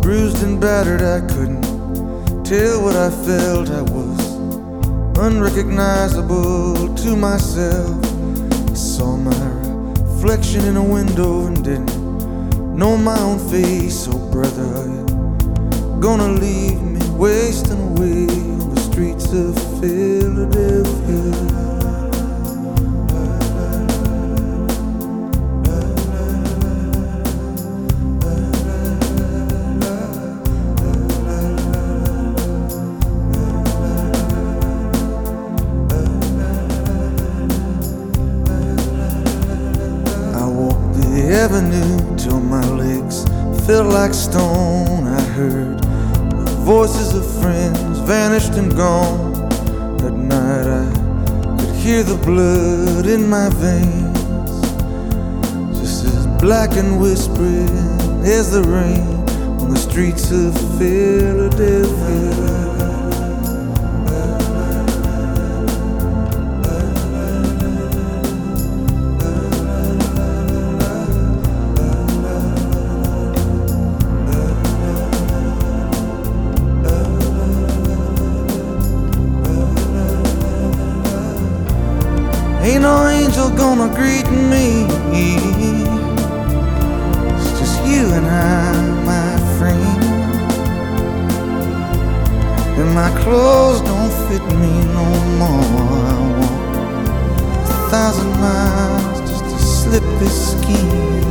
bruised and battered, I couldn't tell what I felt. I was unrecognizable to myself. I saw my reflection in a window and didn't know my own face. Oh brother, are you gonna leave me wasting away on the streets of Philadelphia? Avenue till my legs felt like stone. I heard the voices of friends vanished and gone. That night I could hear the blood in my veins, just as black and whispering as the rain on the streets of Philadelphia. Ain't no angel gonna greet me. It's just you and I, my friend. And my clothes don't fit me no more. I walk 1,000 miles just to slip this skin.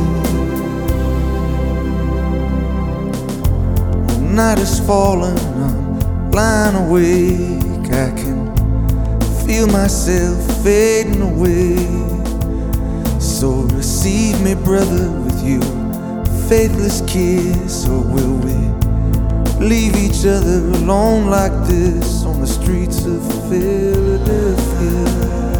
The night is falling, I'm lying awake. I can feel myself fading away. So receive me, brother, with your faithless kiss. Or will we leave each other alone like this on the streets of Philadelphia?